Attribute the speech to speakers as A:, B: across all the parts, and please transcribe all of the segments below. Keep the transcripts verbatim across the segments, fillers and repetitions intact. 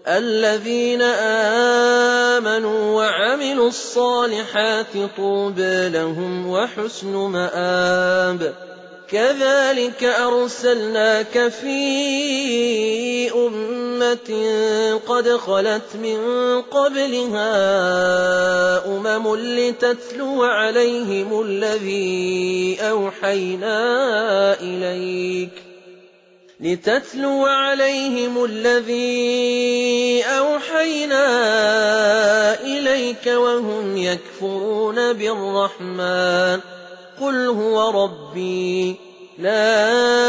A: الذين آمنوا وعملوا الصالحات طوبى لهم وحسن مآب. كذلك أرسلناك في أمة قد خلت من قبلها أمم لتتلو عليهم الذي أوحينا إليك لتتلو عليهم الذي أوحينا إليك وهم يكفرون بالرحمن قل هو ربي لا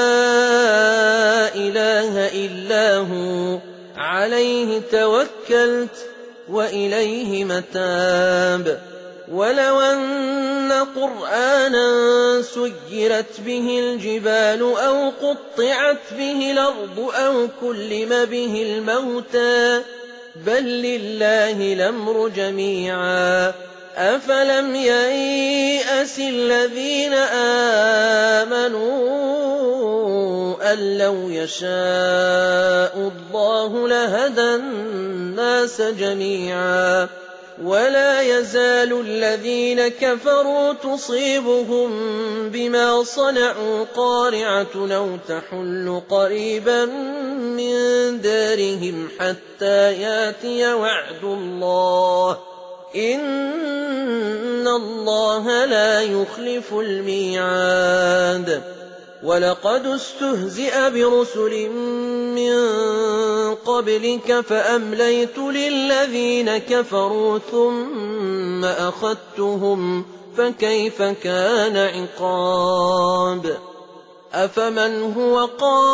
A: إله إلا هو عليه توكلت وإليه متاب. ولو أن قرآنا سيرت به الجبال أو قطعت به الأرض أو كلم به الموتى بل لله الأمر جميعا أفلم ييأس الذين آمنوا أن لو يشاء الله لهدى الناس جميعا ولا يزال الذين كفروا تصيبهم بما صنعوا قارعة أو تحل قريبا من دارهم حتى ياتي وعد الله إن الله لا يخلف الميعاد. ولقد استهزئ برسل من قبلك فأمليت للذين كفروا ثم أخذتهم فكيف كان عقاب. أفمن هو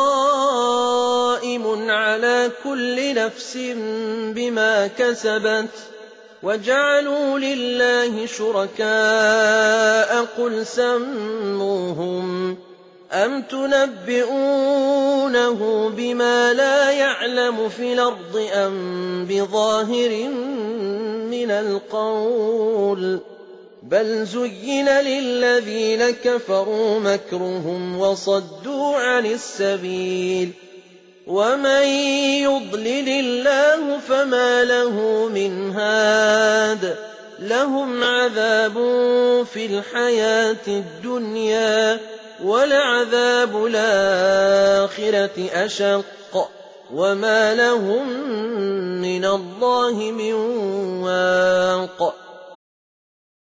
A: قائم على كل نفس بما كسبت وجعلوا لله شركاء قل سموهم أم تنبئونه بما لا يعلم في الأرض أم بظاهر من القول بل زين للذين كفروا مكرهم وصدوا عن السبيل ومن يضلل الله فما له من هاد لهم عذاب في الحياة الدنيا ولعذاب الآخرة أشق وما لهم من الله من واق.